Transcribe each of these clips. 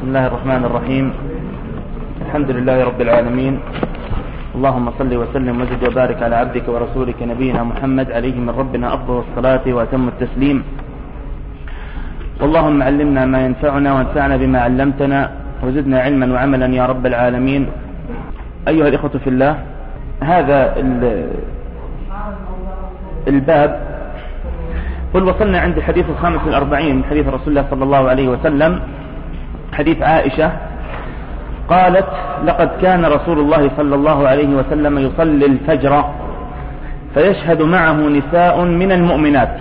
بسم الله الرحمن الرحيم. الحمد لله رب العالمين، اللهم صل وسلم وزد وبارك على عبدك ورسولك نبينا محمد عليه من ربنا أفضل الصلاة وأتم التسليم. اللهم علمنا ما ينفعنا وانفعنا بما علمتنا وزدنا علما وعملا يا رب العالمين. أيها الإخوة في الله، هذا الباب قل وصلنا عند الحديث 45 من حديث رسول الله صلى الله عليه وسلم، حديث عائشة قالت: لقد كان رسول الله صلى الله عليه وسلم يصلي الفجر فيشهد معه نساء من المؤمنات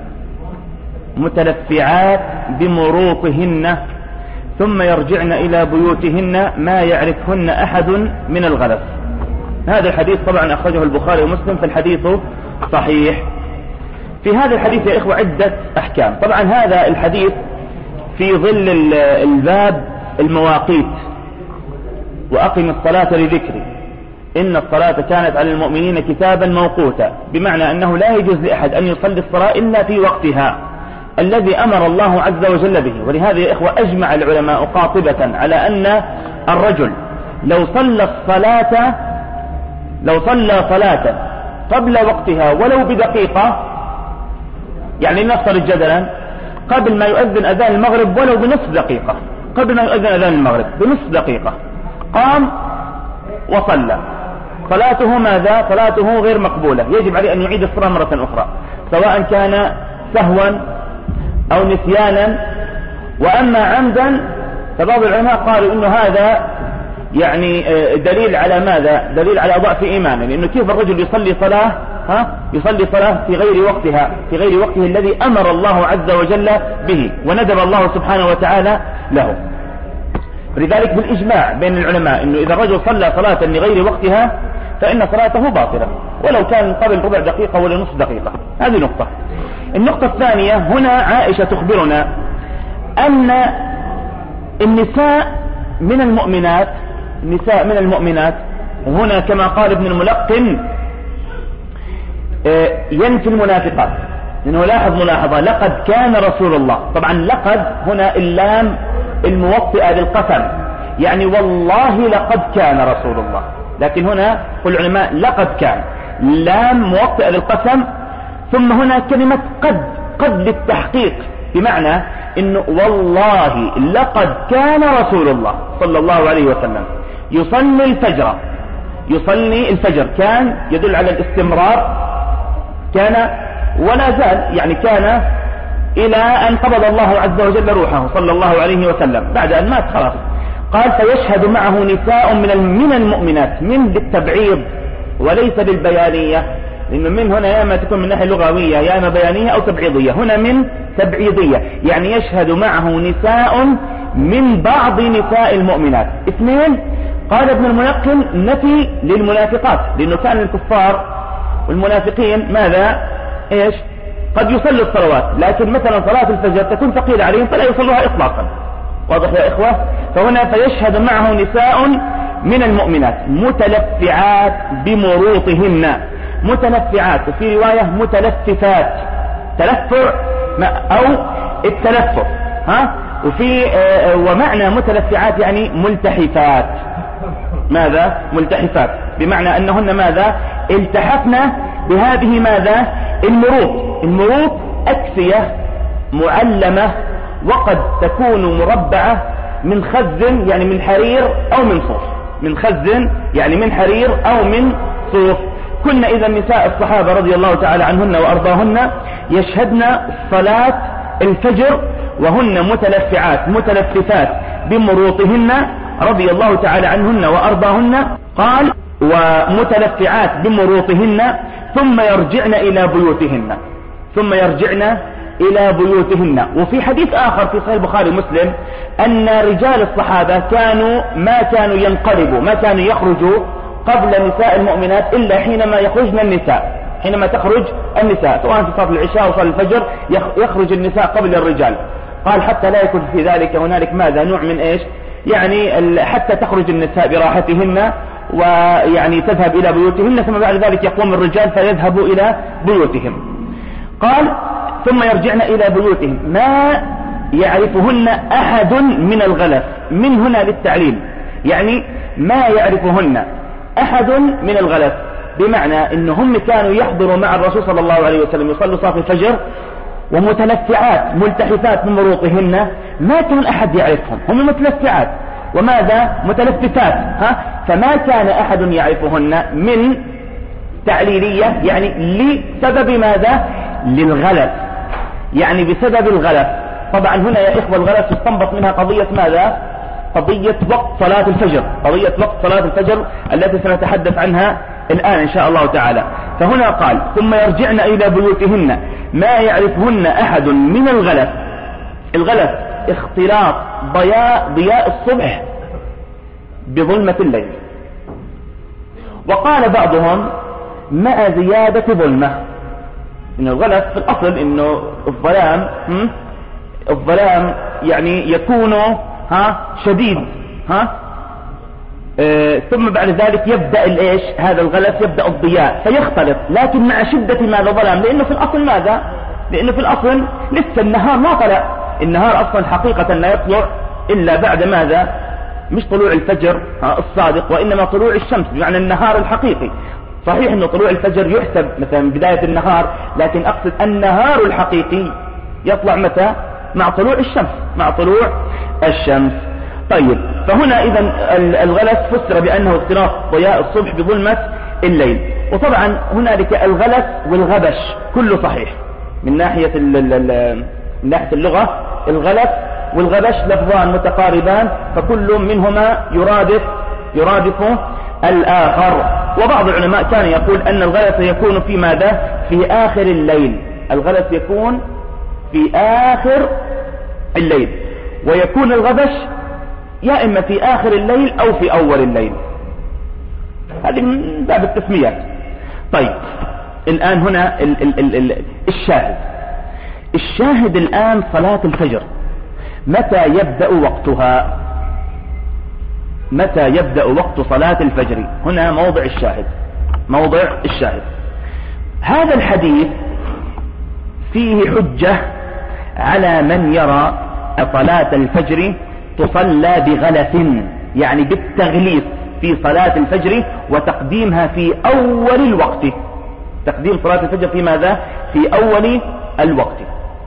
متلفعات بمروطهن ثم يرجعن إلى بيوتهن ما يعرفهن أحد من الغلس. هذا الحديث طبعا أخرجه البخاري ومسلم، فالحديث صحيح. في هذا الحديث يا إخوة عدة أحكام. طبعا هذا الحديث في ظل الباب المواقيت، وأقم الصلاة لذكري إن الصلاة كانت على المؤمنين كتابا موقوتا، بمعنى أنه لا يجوز لأحد أن يصلي الصلاة إلا في وقتها الذي أمر الله عز وجل به. ولهذا يا إخوة أجمع العلماء قاطبة على أن الرجل لو صلى صلاة قبل وقتها ولو بدقيقة، يعني نفترض جدلا قبل ما يؤذن أذان المغرب ولو بنصف دقيقة، قبل ما يؤذن أذان المغرب بنصف دقيقة قام وصلى، صلاته ماذا؟ صلاته غير مقبولة، يجب عليه أن يعيد الصلاة مرة أخرى، سواء كان سهوا أو نسيانا. وأما عمدا فبعض العلماء قالوا إنه هذا يعني دليل على ماذا؟ دليل على ضعف إيمانه، لأنه كيف الرجل يصلي صلاة في غير وقتها، في غير وقته الذي أمر الله عز وجل به وندب الله سبحانه وتعالى له. لذلك بالإجماع بين العلماء إنه إذا الرجل صلى صلاة لغير وقتها فإن صلاته باطلة ولو كان قبل ربع دقيقة ولا نصف دقيقة. هذه نقطة. النقطة الثانية، هنا عائشة تخبرنا أن النساء من المؤمنات هنا كما قال ابن الملقن ينفي المنافقات، لأنه لاحظ ملاحظة: لقد كان رسول الله. طبعا لقد هنا اللام الموطئة للقسم، يعني والله لقد كان رسول الله، لكن هنا قل العلماء لقد كان لام موطئة للقسم، ثم هنا كلمة قد للتحقيق، بمعنى انه والله لقد كان رسول الله صلى الله عليه وسلم يصلي الفجر. كان يدل على الاستمرار، كان ولا زال، يعني كان إلى أن قبض الله عز وجل روحه صلى الله عليه وسلم بعد أن مات خلاص. قال: فيشهد معه نساء من المؤمنات، من بالتبعيض وليس بالبيانية، لأنه من هنا يا ما تكون من ناحية لغوية يا ما بيانية أو تبعيضية، هنا من تبعيضية، يعني يشهد معه نساء من بعض نساء المؤمنات. اثنين، قال ابن الملقن نفي للمنافقات، لأنه كان الكفار والمنافقين ماذا؟ ايش؟ قد يصلوا الصلوات، لكن مثلا صلاة الفجر تكون ثقيلة عليهم فلا يصلوها إطلاقا. واضح يا إخوة؟ فهنا فيشهد معه نساء من المؤمنات متلفعات بمروطهن، متلفعات، وفي رواية متلففات، تلفع أو التلفف، وفي ومعنى متلفعات يعني ملتحفات. ماذا؟ ملتحفات، بمعنى أنهن ماذا؟ التحفنا بهذه ماذا؟ المروط أكسية معلمة، وقد تكون مربعة من خز يعني من حرير أو من صوف، من خز يعني من حرير أو من صوف. كنا إذا نساء الصحابة رضي الله تعالى عنهن وأرضاهن يشهدن صلاة الفجر وهن متلفعات متلففات بمروطهن رضي الله تعالى عنهن وأرضاهن. قال: ومتلفعات بمروطهن ثم يرجعن إلى بيوتهن. وفي حديث آخر في صحيح البخاري ومسلم أن رجال الصحابة ما كانوا ينقلبوا، ما كانوا يخرجوا قبل نساء المؤمنات إلا حينما تخرج النساء، سواء في صلاة العشاء وصلاة الفجر يخرج النساء قبل الرجال. قال: حتى لا يكون في ذلك هنالك ماذا؟ نوع من إيش؟ يعني حتى تخرج النساء براحتهن ويعني تذهب إلى بيوتهن، ثم بعد ذلك يقوم الرجال فيذهبوا إلى بيوتهم. قال: ثم يرجعن إلى بيوتهم ما يعرفهن أحد من الغلس. من هنا للتعليل، يعني ما يعرفهن أحد من الغلس، بمعنى أنهم كانوا يحضروا مع الرسول صلى الله عليه وسلم يصلوا صلاة الفجر ومتلفعات ملتحفات من مروطهن، ما كان أحد يعرفهم، هم متلفعات وماذا متلفتات، فما كان أحد يعرفهن من تعليلية، يعني لسبب ماذا؟ للغلس، يعني بسبب الغلس. طبعا هنا يا إخوة الغلس يستنبط منها قضية ماذا؟ قضية وقت صلاة الفجر، قضية وقت صلاة الفجر التي سنتحدث عنها الآن إن شاء الله تعالى. فهنا قال ثم يرجعن إلى بيوتهن ما يعرفهن أحد من الغلس. الغلس اختلاط ضياء الصبح بظلمة الليل، وقال بعضهم مع زيادة ظلمة. إن الغلس في الأصل إنه الظلام يعني يكون شديد، ثم بعد ذلك يبدأ الإيش؟ هذا الغلس يبدأ الضياء فيختلط، لكن مع شدة ماذا؟ ظلام، لأنه في الأصل ماذا؟ لأنه في الأصل لسه النهار ما طلع، النهار أصلا حقيقة لا يطلع إلا بعد ماذا؟ مش طلوع الفجر الصادق، وإنما طلوع الشمس، بمعنى النهار الحقيقي. صحيح أنه طلوع الفجر يحسب مثلا بداية النهار، لكن أقصد النهار الحقيقي يطلع متى؟ مع طلوع الشمس، مع طلوع الشمس. طيب، فهنا إذن الغلس فسر بأنه اختلاط ضياء الصبح بظلمة الليل. وطبعا هنالك الغلس والغبش كله صحيح من ناحية اللغة. الغلس والغبش لفظان متقاربان، فكل منهما يرادف الآخر. وبعض العلماء كان يقول أن الغلس يكون في ماذا؟ في آخر الليل. الغلس يكون في آخر الليل، ويكون الغبش يا إما في آخر الليل أو في أول الليل. هذه من باب التسميات. طيب، الآن هنا الشاهد الآن صلاة الفجر متى يبدأ وقتها؟ متى يبدأ وقت صلاة الفجر؟ هنا موضع الشاهد. هذا الحديث فيه حجة على من يرى صلاة الفجر تصلى بغلس، يعني بالتغليس في صلاة الفجر وتقديمها في أول الوقت. تقديم صلاة الفجر في ماذا؟ في أول الوقت،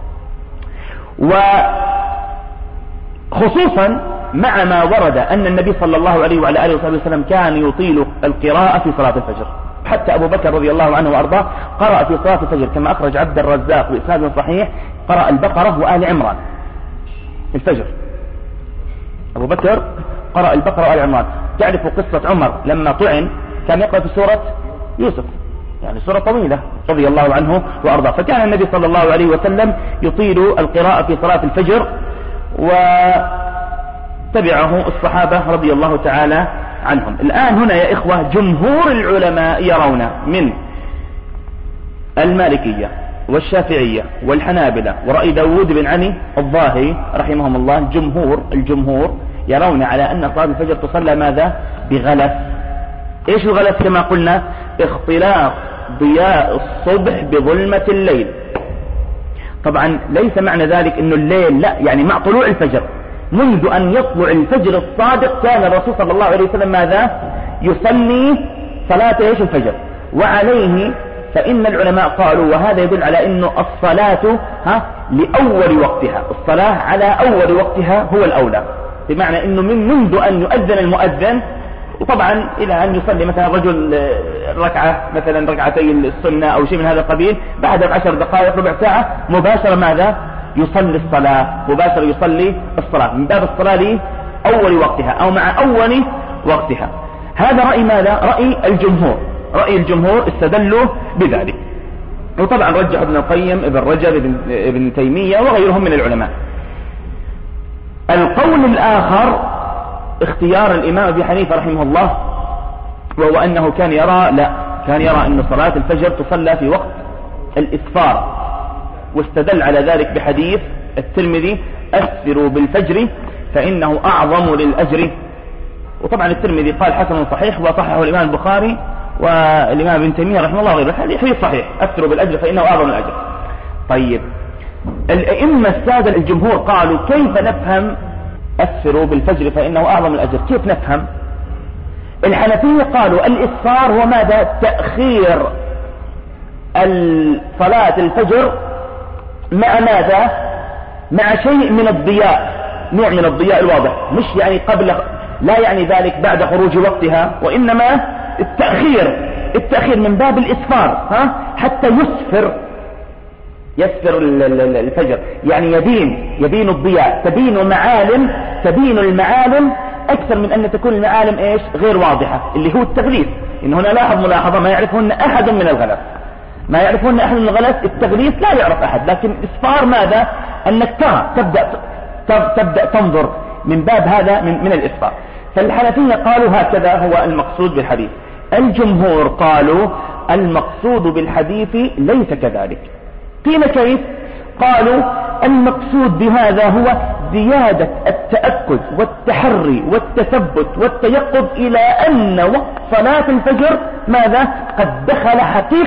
وخصوصا مع ما ورد أن النبي صلى الله عليه وعلى آله وصحبه وسلم كان يطيل القراءة في صلاة الفجر. حتى أبو بكر رضي الله عنه وأرضاه قرأ في صلاة الفجر كما أخرج عبد الرزاق بإسناد صحيح، قرأ البقرة وآل عمران الفجر. أبو بكر قرأ البقرة وآل عمران. تعرف قصة عمر لما طعن كان يقرأ في سورة يوسف، يعني سورة طويلة رضي الله عنه وأرضاه. فكان النبي صلى الله عليه وسلم يطيل القراءة في صلاة الفجر، وتبعه الصحابة رضي الله تعالى عنهم. الآن هنا يا إخوة جمهور العلماء يرون من المالكية والشافعية والحنابلة ورأي داود بن علي الظاهري رحمهم الله، الجمهور يرون على أن صلاة الفجر تصلى ماذا؟ بغلس. إيش الغلس؟ كما قلنا اختلاط ضياء الصبح بظلمة الليل. طبعا ليس معنى ذلك أنه الليل، لا، يعني مع طلوع الفجر، منذ أن يطلع الفجر الصادق كان الرسول صلى الله عليه وسلم ماذا؟ يصلي صلاة إيش؟ الفجر. وعليه فإن العلماء قالوا، وهذا يدل على أنه الصلاة لأول وقتها، الصلاة على أول وقتها هو الأولى، بمعنى أنه منذ أن يؤذن المؤذن، وطبعا إلى أن يصلي مثلا رجل ركعة، مثلا ركعتي السنة أو شيء من هذا القبيل، بعد 10 دقائق ربع ساعة مباشرة ماذا؟ يصلي الصلاة من باب الصلاة لأول وقتها أو مع أول وقتها. هذا رأي ماذا؟ رأي الجمهور استدلوا بذلك. وطبعا رجح ابن القيم، ابن رجب، ابن تيمية وغيرهم من العلماء. القول الآخر اختيار الإمام أبي حنيفة رحمه الله، وهو أنه كان يرى أن صلاة الفجر تصلى في وقت الإسفار، واستدل على ذلك بحديث الترمذي: أسفروا بالفجر فإنه أعظم للأجر. وطبعا الترمذي قال حسن صحيح، وصححه الإمام البخاري والإمام ابن تيمية رحمه الله وغيره. هذا حديث صحيح، أسفروا بالأجر فإنه أعظم للأجر. طيب، الأئمة السادة الجمهور قالوا: كيف نفهم أسفروا بالفجر فإنه أعظم الأجر. كيف نفهم؟ الحنفية قالوا الإسفار هو ماذا؟ تأخير صلاة الفجر مع ماذا؟ مع شيء من الضياء، نوع من الضياء الواضح، مش يعني قبل، لا يعني ذلك بعد خروج وقتها، وإنما التأخير من باب الإسفار، حتى يسفر الفجر، يعني يبين الضياء، تبين المعالم أكثر من أن تكون المعالم إيش؟ غير واضحة، اللي هو التغليف. إن هنا لاحظ ملاحظة، ما يعرفهن أحد من الغلس، التغليف لا يعرف أحد، لكن الإسفار ماذا؟ أنك تبدأ تنظر من باب هذا من الإسفار. فالحنفية قالوا هكذا هو المقصود بالحديث. الجمهور قالوا المقصود بالحديث ليس كذلك. قيل كيف؟ قالوا المقصود بهذا هو زيادة التأكد والتحري والتثبت والتيقظ إلى أن وقت صلاة الفجر ماذا؟ قد دخل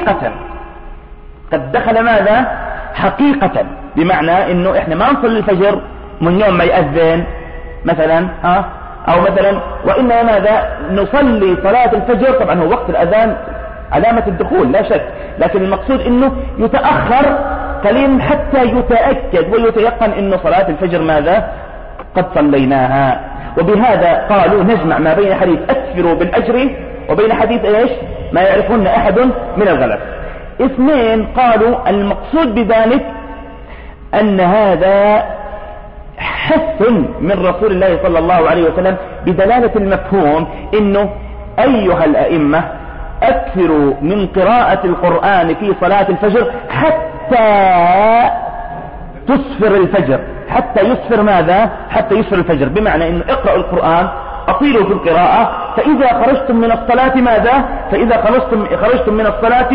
ماذا؟ حقيقة، بمعنى انه احنا ما نصلي الفجر من يوم ما يأذن مثلا، او مثلا، وانما ماذا؟ نصلي صلاة الفجر، طبعا هو وقت الأذان علامة الدخول لا شك، لكن المقصود انه يتأخر قليلا حتى يتأكد ويتيقن انه صلاة الفجر ماذا؟ قد صليناها. وبهذا قالوا نجمع ما بين حديث أسفروا بالأجر وبين حديث ايش؟ ما يعرفون أحد من الغلس. اثنين قالوا المقصود بذلك أن هذا حث من رسول الله صلى الله عليه وسلم بدلالة المفهوم، إنه أيها الأئمة أكثروا من قراءة القرآن في صلاة الفجر حتى تصفر الفجر، حتى يصفر ماذا؟ حتى يصفر الفجر، بمعنى إنه اقرأوا القرآن، أطيلوا في القراءة، فإذا خرجتم من الصلاة ماذا؟ فإذا خرجتم من الصلاة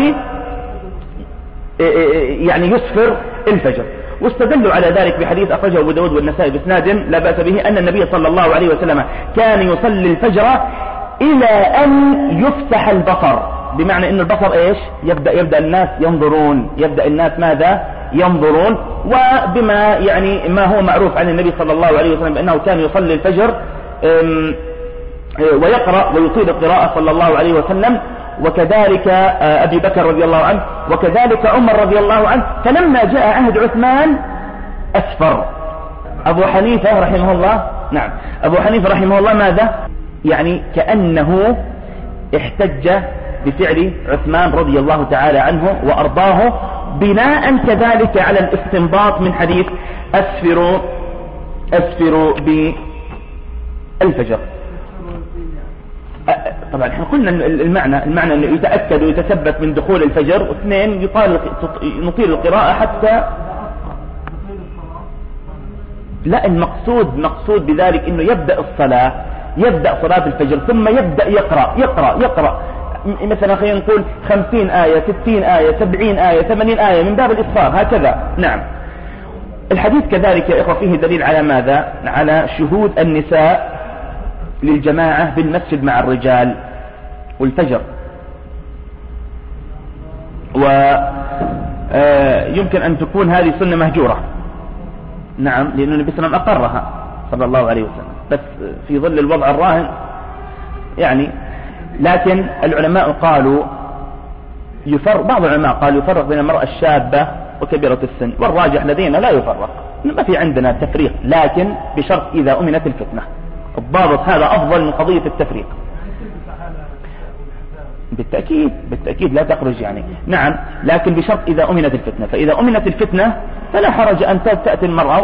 يعني يصفر الفجر. واستدلوا على ذلك بحديث أخرجه أبو داود والنسائي بإسناد لا بأس به، أن النبي صلى الله عليه وسلم كان يصلي الفجر إلى أن يفتح البصر، بمعنى أن البصر إيش؟ يبدأ الناس ينظرون، ماذا؟ ينظرون. وبما يعني ما هو معروف عن النبي صلى الله عليه وسلم أنه كان يصلي الفجر ويقرأ ويطيل القراءة صلى الله عليه وسلم، وكذلك أبي بكر رضي الله عنه، وكذلك عمر رضي الله عنه. فلما جاء عهد عثمان أسفر. أبو حنيفة رحمه الله ماذا؟ يعني كأنه احتج بفعل عثمان رضي الله تعالى عنه وأرضاه، بناء كذلك على الاستنباط من حديث أسفروا بالفجر. طبعا احنا قلنا المعنى انه يتأكد ويتثبت من دخول الفجر، واثنين نطيل القراءة حتى لا، مقصود بذلك انه يبدأ صلاة الفجر ثم يبدأ يقرأ مثلا خلينا نقول 50 آية 60 آية 70 آية 80 آية من باب الإسفار هكذا. نعم. الحديث كذلك يا إخوة فيه دليل على ماذا؟ على شهود النساء للجماعة بالمسجد مع الرجال والفجر، ويمكن أن تكون هذه سنة مهجورة. نعم، لأن النبي صلى الله عليه وسلم أقرها صلى الله عليه وسلم، بس في ظل الوضع الراهن يعني. لكن العلماء قالوا بعض العلماء قالوا يفرق بين المرأة الشابة وكبيرة السن، والراجح لدينا لا يفرق، ما في عندنا تفريق، لكن بشرط إذا أمنت الفتنة. الضابط هذا أفضل من قضية التفريق. بالتأكيد لا تخرج يعني. نعم، لكن بشرط إذا أمنت الفتنة. فإذا أمنت الفتنة فلا حرج أن تأتي المرأة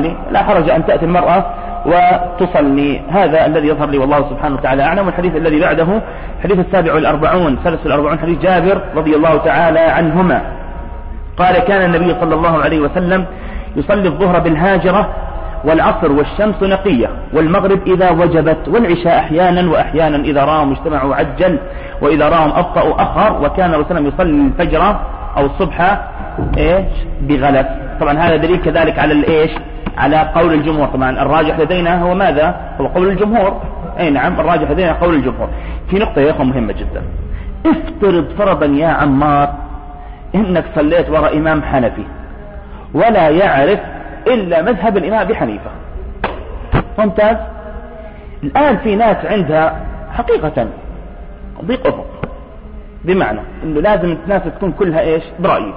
وتصلي، هذا الذي يظهر لي والله سبحانه وتعالى أعلم. والحديث الذي بعده حديث 47 حديث جابر رضي الله تعالى عنهما قال كان النبي صلى الله عليه وسلم يصلي الظهر بالهاجرة والعصر والشمس نقية والمغرب إذا وجبت والعشاء أحيانا، وأحيانا إذا راهم اجتمعوا عجل وإذا راهم أبطأوا أخر. وكان الرسول صلى الله عليه وسلم يصلي الفجر أو الصبح بغلس. طبعا هذا دليل كذلك على على قول الجمهور. طبعا الراجح لدينا هو ماذا؟ هو قول الجمهور. نعم، الراجح لدينا قول الجمهور. في نقطة يا أخوة مهمة جدا. افترض فرضا يا عمار إنك صليت وراء إمام حنفي ولا يعرف إلا مذهب الإمام أبي حنيفة، ممتاز. الآن في ناس عندها حقيقة ضيق أفق، بمعنى إنه لازم الناس تكون كلها إيش برأيه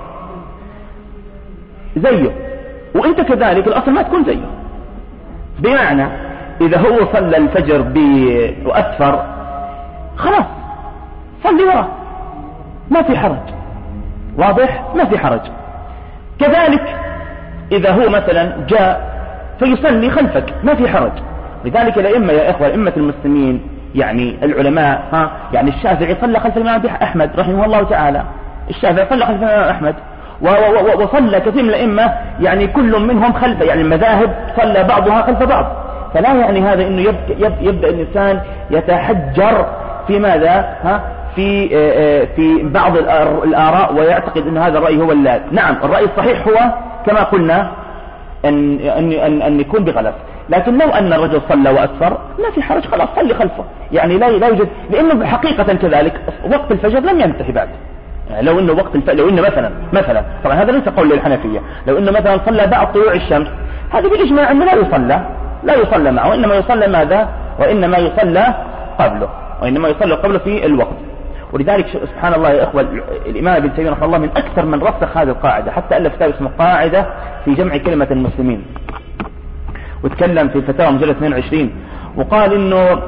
زيه، وإنت كذلك الأصل ما تكون زيه. بمعنى إذا هو صلى الفجر وأسفر خلاص صلي وراه ما في حرج، واضح ما في حرج. كذلك إذا هو مثلا جاء فيصلي خلفك ما في حرج. لذلك الأئمة يا إخوة أئمة المسلمين يعني العلماء يعني الشافعي صلى خلف الإمام أحمد رحمه الله تعالى، الشافعي صلى خلف الإمام أحمد، وصلى كثير من الأئمة يعني كل منهم خلفه، يعني المذاهب صلى بعضها خلف بعض. فلا يعني هذا إنه يبدأ الإنسان يتحجر في ماذا في بعض الآراء ويعتقد أن هذا الرأي هو اللازم. نعم الرأي الصحيح هو كما قلنا أن يكون بغلط، لكن لو أن الرجل صلى وأسفر ما في حرج، خلاص صلي خلفه، يعني لا يوجد، لأنه حقيقة كذلك وقت الفجر لم ينتهي بعد. يعني لو إنه وقت لو إنه مثلا طبعا هذا ليس قول للحنفية، لو إنه مثلا صلى بعد طلوع الشمس هذا بالإجماع أنه لا يصلى معه، وإنما يصلى ماذا؟ وإنما يصلى قبله في الوقت. ولذلك سبحان الله يا إخوة الإمام ابن تيمية رحمه الله من أكثر من رسخ هذه القاعدة، حتى ألف كتاب اسمه قاعدة في جمع كلمة المسلمين، وتكلم في الفتاوى مجلد 22 وقال إنه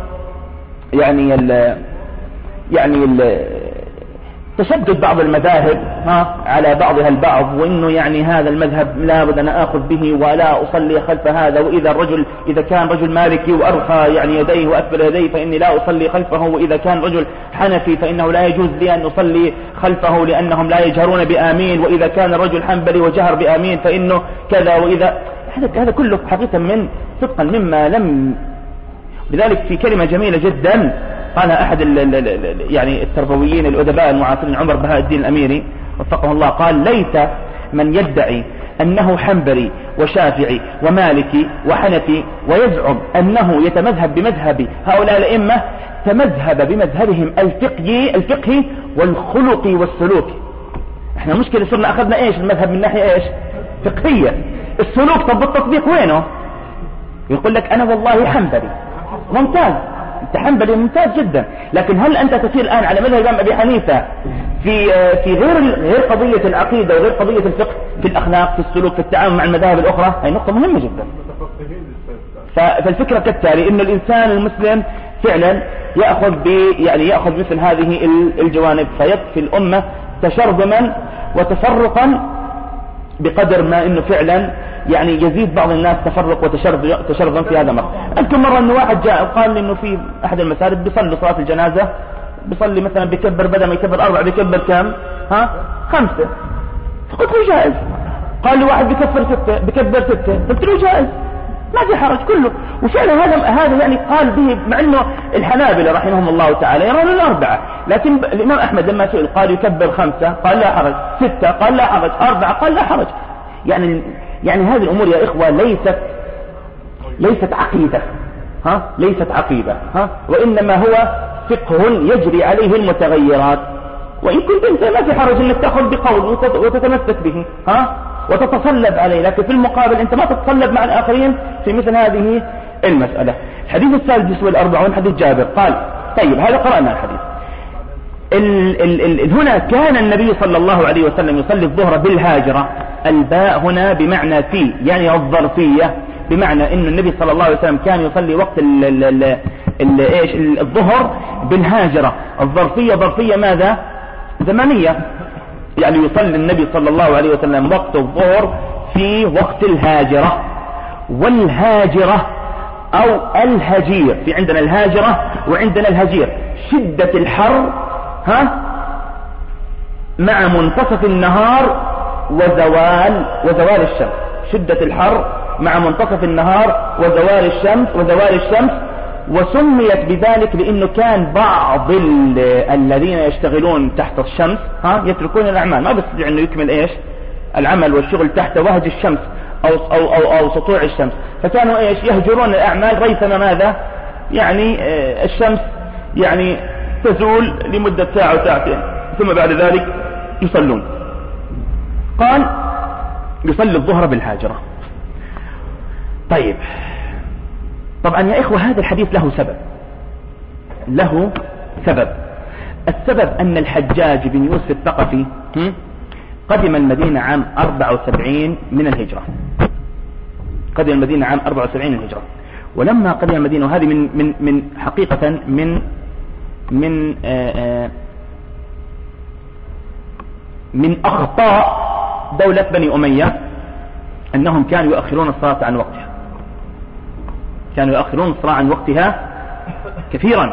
تشدد بعض المذاهب على بعضها البعض، وإنه يعني هذا المذهب لا بد أن آخذ به ولا أصلي خلف هذا، إذا كان رجل مالكي وأرخى يعني يديه وأكبر يديه فإني لا أصلي خلفه، وإذا كان رجل حنفي فإنه لا يجوز لي أن أصلي خلفه لأنهم لا يجهرون بآمين، وإذا كان رجل حنبلي وجهر بآمين فإنه كذا، وإذا هذا كله حقيقة من صدقا مما لم. لذلك في كلمة جميلة جدا قالها أحد يعني التربويين الأدباء المعاصرين عمر بهاء الدين الأميري وفقه الله، قال ليت من يدعي أنه حنبلي وشافعي ومالكي وحنفي ويزعم أنه يتمذهب بمذهب هؤلاء الأئمة تمذهب بمذهبهم الفقهي والخلقي والسلوكي. احنا مشكلة صرنا أخذنا ايش المذهب من ناحية ايش فقهية، السلوك طب التطبيق وينه؟ يقول لك أنا والله حنبلي، ممتاز انت حنبلي ممتاز جدا، لكن هل انت تسير الآن على مذهب الإمام أبي حنيفة في غير قضية العقيدة وغير قضية الفقه، في الأخلاق في السلوك في التعامل مع المذاهب الأخرى؟ هي نقطة مهمة جدا. فالفكرة كالتالي إن الإنسان المسلم فعلا يأخذ مثل هذه الجوانب، فيكفي الأمة تشرذما وتفرقا بقدر ما إنه فعلا يعني يزيد بعض الناس تفرق وتشرذا في هذا مرة. أذكر مرة إنه واحد جاء وقال لي إنه في أحد المساجد بيصلي صلاة الجنازة، بيصلي مثلا بيكبر بدل ما يكبر 4 بيكبر كم 5. فقلت له جائز. قال لي واحد بيكبر 6. قلت له جائز ما في حرج كله. وفعلا هذا يعني قال به، مع انه الحنابلة رحمهم الله تعالى يرون 4، لكن الإمام أحمد لما سئل قال يكبر 5 قال لا حرج، 6 قال لا حرج، 4 قال لا حرج. يعني هذه الأمور يا إخوة ليست عقيدة ليست عقيدة وإنما هو فقه يجري عليه المتغيرات. وإن كنت أنت ما في حرج أنك تأخذ بقول وتتمسك به وتتصلب عليه، لكن في المقابل أنت ما تتصلب مع الآخرين في مثل هذه المسألة. الحديث السادس والأربعون حديث جابر قال. طيب هذا قرأنا الحديث. هنا كان النبي صلى الله عليه وسلم يصلي الظهر بالهاجرة. الباء هنا بمعنى في، يعني الظرفية، بمعنى أن النبي صلى الله عليه وسلم كان يصلي وقت الظهر بالهاجرة. الظرفية ظرفية ماذا؟ زمنية، يعني يصلي النبي صلى الله عليه وسلم وقت الظهر في وقت الهاجرة. والهاجرة أو الهجير، في عندنا الهاجرة وعندنا الهجير، شدة الحر مع منتصف النهار وزوال الشمس. شدة الحر مع منتصف النهار وزوال الشمس. وسميت بذلك لأنه كان بعض الذين يشتغلون تحت الشمس يتركون الأعمال، ما بيستطيع أنه يكمل العمل والشغل تحت وهج الشمس أو سطوع الشمس، فكانوا يهجرون الأعمال ريثما ماذا يعني الشمس يعني تزول لمدة ساعة وساعتين، ثم بعد ذلك يصلون. قال يصلي الظهر بالهاجرة. طيب طبعا يا إخوة هذا الحديث له سبب. السبب أن الحجاج بن يوسف الثقفي قدم المدينة عام 74 من الهجرة. قدم المدينة عام 74 من الهجرة. ولما قدم المدينة، وهذه من حقيقة من أخطاء دولة بني أمية، أنهم كانوا يؤخرون الصلاة عن وقتها، كانوا يؤخرون الصلاة عن وقتها كثيرا.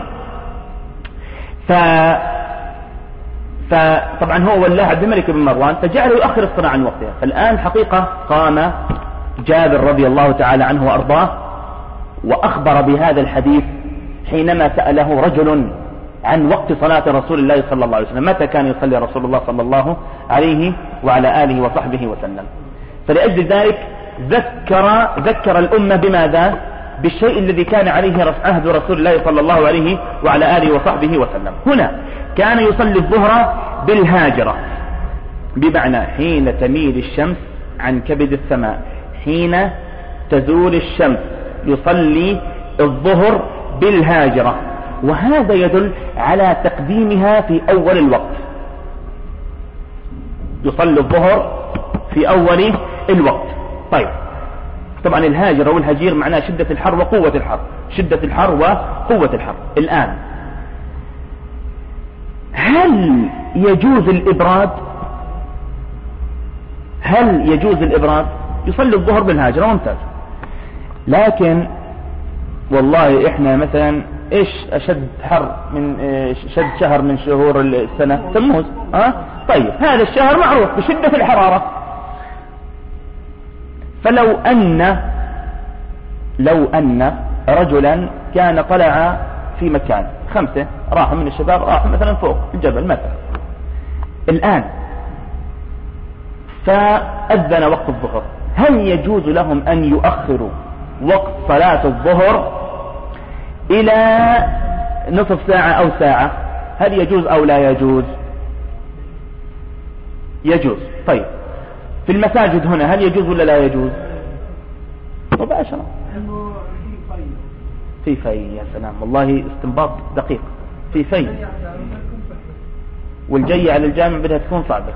فطبعا هو ولاه عبد الملك بن مروان فجعله يؤخر الصلاة عن وقتها. فالآن حقيقة قام جابر رضي الله تعالى عنه وأرضاه وأخبر بهذا الحديث حينما سأله رجل عن وقت صلاة رسول الله صلى الله عليه وسلم، متى كان يصلي رسول الله صلى الله عليه وعلى آله وصحبه وسلم. فلأجل ذلك ذكر الأمة بماذا؟ بالشيء الذي كان عليه عهد رسول الله صلى الله عليه وعلى آله وصحبه وسلم. هنا كان يصلي الظهر بالهاجرة، بمعنى حين تميل الشمس عن كبد السماء، حين تزول الشمس يصلي الظهر بالهاجرة، وهذا يدل على تقديمها في أول الوقت. يصلي الظهر في أول الوقت. طيب، طبعا الهاجرة والهجير معناه شدة الحر وقوة الحر، شدة الحر وقوة الحر. الآن هل يجوز الإبراد؟ هل يجوز الإبراد؟ يصلي الظهر بالهاجرة ممتاز، لكن والله احنا مثلا ايش اشد حر من شد شهر من شهور السنة؟ تموز. طيب هذا الشهر معروف بشدة الحرارة. فلو ان رجلا كان طلع في مكان 5 راح من الشباب، راح مثلا فوق الجبل مثلا، الآن فأذن وقت الظهر، هل يجوز لهم أن يؤخروا وقت صلاة الظهر إلى نصف ساعة أو ساعة؟ هل يجوز أو لا يجوز؟ يجوز. طيب في المساجد هنا هل يجوز ولا لا يجوز؟ مباشرة في في. يا سلام، والله استنباط دقيق. في والجاية على الجامع بدها تكون صعبة.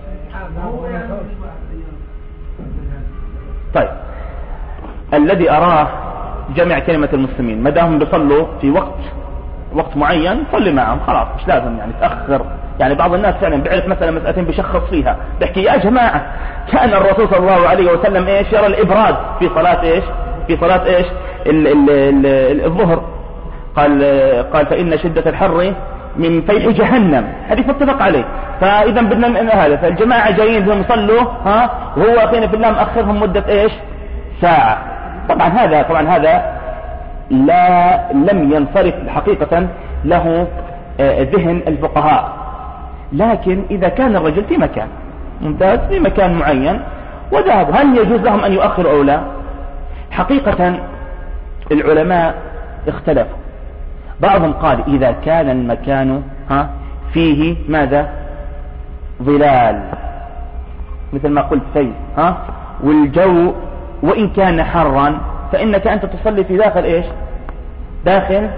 طيب الذي أراه جمع كلمة المسلمين، ما دامهم بيصلوا في وقت معين صلي معهم خلاص، مش لازم يعني تأخر. يعني بعض الناس فعلا بيعرف مثلا مسألتين بيشخص فيها، بيحكي يا جماعة كان الرسول صلى الله عليه وسلم ايش يرى الإبراد في صلاة ايش؟ في صلاة ايش؟ الظهر. قال فإن شدة الحر من فيح جهنم، حديث متفق عليه. فإذا بدنا هذا، فالجماعة جايين بدهم يصلوا وهو أخينا في الله مأخرهم مدة ايش؟ ساعة. طبعا هذا لم ينصرف حقيقة له ذهن الفقهاء. لكن إذا كان الرجل في مكان ممتاز، في مكان معين وذهب، هل يجوز لهم أن يؤخروا أو لا؟ حقيقة العلماء اختلفوا. بعضهم قال إذا كان المكان فيه ماذا؟ ظلال، مثل ما قلت في والجو وإن كان حرا، فإنك أنت تصلي في داخل إيش؟ داخل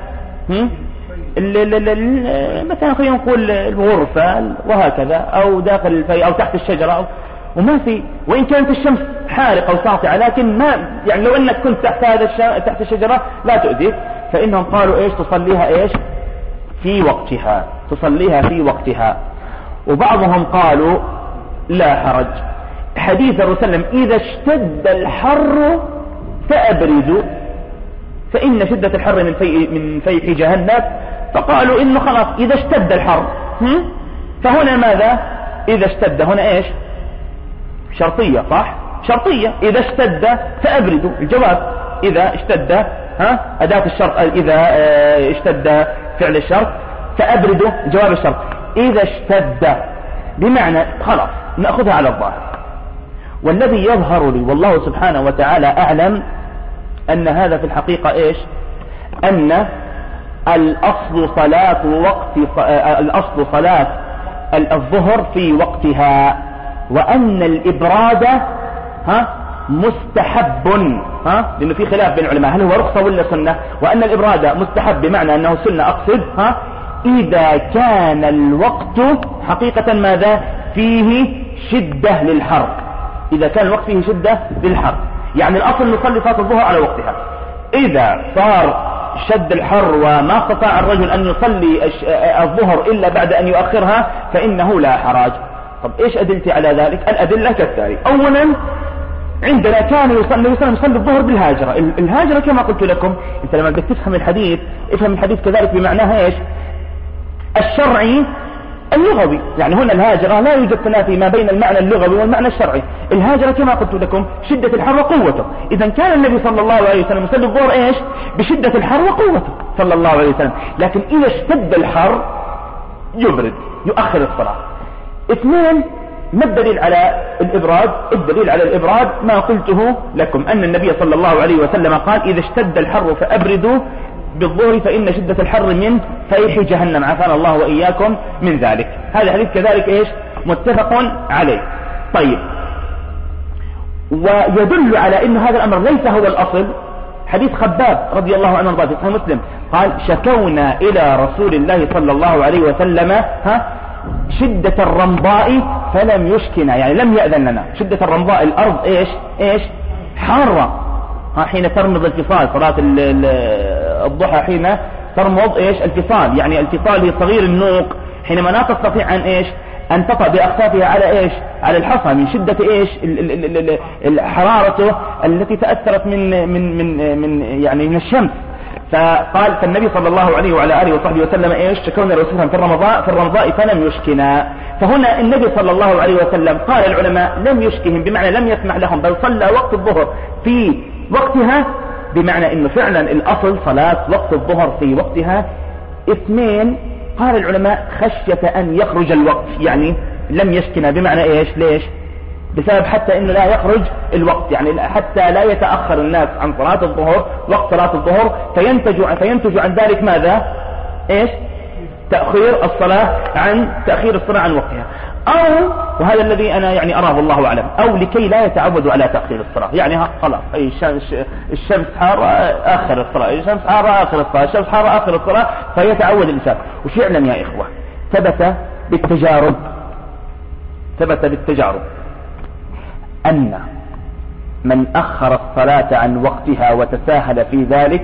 مثلا خلينا نقول الغرفة وهكذا، أو داخل الفي أو تحت الشجرة، وما في، وإن كانت الشمس حارقة وساطعة، لكن ما يعني لو أنك كنت تحت الشجرة لا تؤذيك، فإنهم قالوا إيش؟ تصليها إيش؟ في وقتها، تصليها في وقتها. وبعضهم قالوا لا حرج، حديث الرسول صلى الله عليه وسلم إذا اشتد الحر فأبردوا، فإن شدة الحر من فيح جهنم. فقالوا إنه خلاص إذا اشتد الحر، فهنا ماذا؟ إذا اشتد هنا إيش؟ شرطية، صح؟ شرطية. إذا اشتد فأبردوا، الجواب إذا اشتد أداة الشرط، إذا اشتد فعل الشرط فأبردوا جواب الشرط. إذا اشتد بمعنى خلاص نأخذها على الظاهر. والذي يظهر لي والله سبحانه وتعالى أعلم أن هذا في الحقيقة إيش؟ أن الأصل صلاة الظهر في وقتها، وأن الإبراد مستحب لأنه في خلاف بين العلماء هل هو رخصة ولا سنة، وأن الإبراد مستحب بمعنى أنه سنة أقصد إذا كان الوقت حقيقة ماذا فيه شدة للحر، إذا كان الوقت فيه شدة للحر، يعني الأصل نصلي صلاة الظهر على وقتها. إذا صار شد الحر وما استطاع الرجل أن يصلي الظهر إلا بعد أن يؤخرها فإنه لا حراج. طب إيش أدلتي على ذلك؟ الأدلة كالتالي: أولا عندنا كان يصلي الظهر بالهاجرة. الهاجرة كما قلت لكم، أنت لما بدك تفهم الحديث افهم الحديث كذلك بمعناها إيش؟ الشرعي اللغوي، يعني هنا الهاجرة لا يوجد تنافي ما بين المعنى اللغوي والمعنى الشرعي. الهاجرة كما قلت لكم شدة الحر وقوته، إذا كان النبي صلى الله عليه وسلم يصلي الظهر إيش؟ بشدة الحر وقوته صلى الله عليه وسلم. لكن إذا اشتد الحر يبرد يؤخر الصلاة. اثنين، ما الدليل على الإبراد؟ الدليل على الإبراد ما قلته لكم أن النبي صلى الله عليه وسلم قال: إذا اشتد الحر فأبردوا بالظهر فإن شدة الحر من فيح جهنم، عافانا الله وإياكم من ذلك. هذا حديث كذلك إيش؟ متفق عليه. طيب، ويدل على أن هذا الأمر ليس هو الأصل حديث خباب رضي الله عنه في صحيح مسلم قال: شكونا إلى رسول الله صلى الله عليه وسلم شدة الرمضاء فلم يشكنا، يعني لم يأذن لنا. شدة الرمضاء الأرض إيش حارة، حين ترمض الفصال، صلاة الضحى حين ترمض إيش الفصال، يعني الفصال هي صغير النوق، حينما لا تستطيع أن تطأ بأخفافها على إيش؟ على الحصى من شدة إيش حرارته التي تأثرت من يعني من الشمس. فقال فالنبي صلى الله عليه وعلى آله وصحبه وسلم إيش؟ شكونا الرسول في الرمضاء فلم يشكنا. فهنا النبي صلى الله عليه وسلم قال العلماء لم يشكهم بمعنى لم يسمح لهم، بل صلى وقت الظهر في وقتها، بمعنى انه فعلا الاصل صلاة وقت الظهر في وقتها. اثنين، قال العلماء خشية ان يخرج الوقت، يعني لم يشكنا بمعنى ايش؟ ليش؟ بسبب حتى انه لا يخرج الوقت، يعني حتى لا يتأخر الناس عن صلاة الظهر وقت صلاة الظهر، فينتج عن ذلك ماذا؟ ايش؟ تأخير الصلاة عن وقتها. أو وهذا الذي أنا يعني أراه الله أعلم، أو لكي لا يتعودوا على تأخير الصلاة، يعني خلاص الشمس حارة آخر الصلاة، الشمس حارة آخر الصلاة، الشمس حارة آخر الصلاة، فيتعود الإنسان. وفعلا يا إخوة ثبت بالتجارب أن من أخر الصلاة عن وقتها وتساهل في ذلك